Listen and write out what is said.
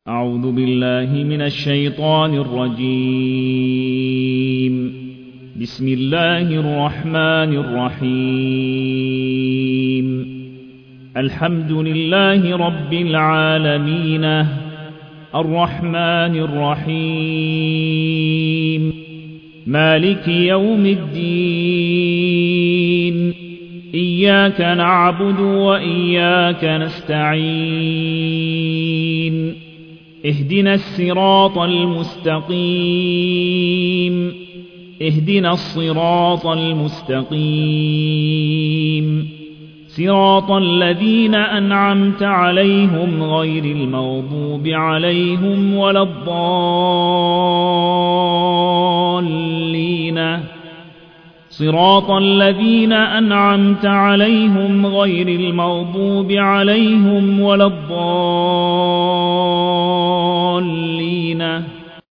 أعوذ بالله من الشيطان الرجيم. بسم الله الرحمن الرحيم. الحمد لله رب العالمين الرحمن الرحيم مالك يوم الدين إياك نعبد وإياك نستعين اهدنا الصراط المستقيم اهدنا الصراط المستقيم صراط الذين أنعمت عليهم غير المغضوب عليهم ولا الضالين صراط الذين أنعمت عليهم غير المغضوب عليهم ولا الضالين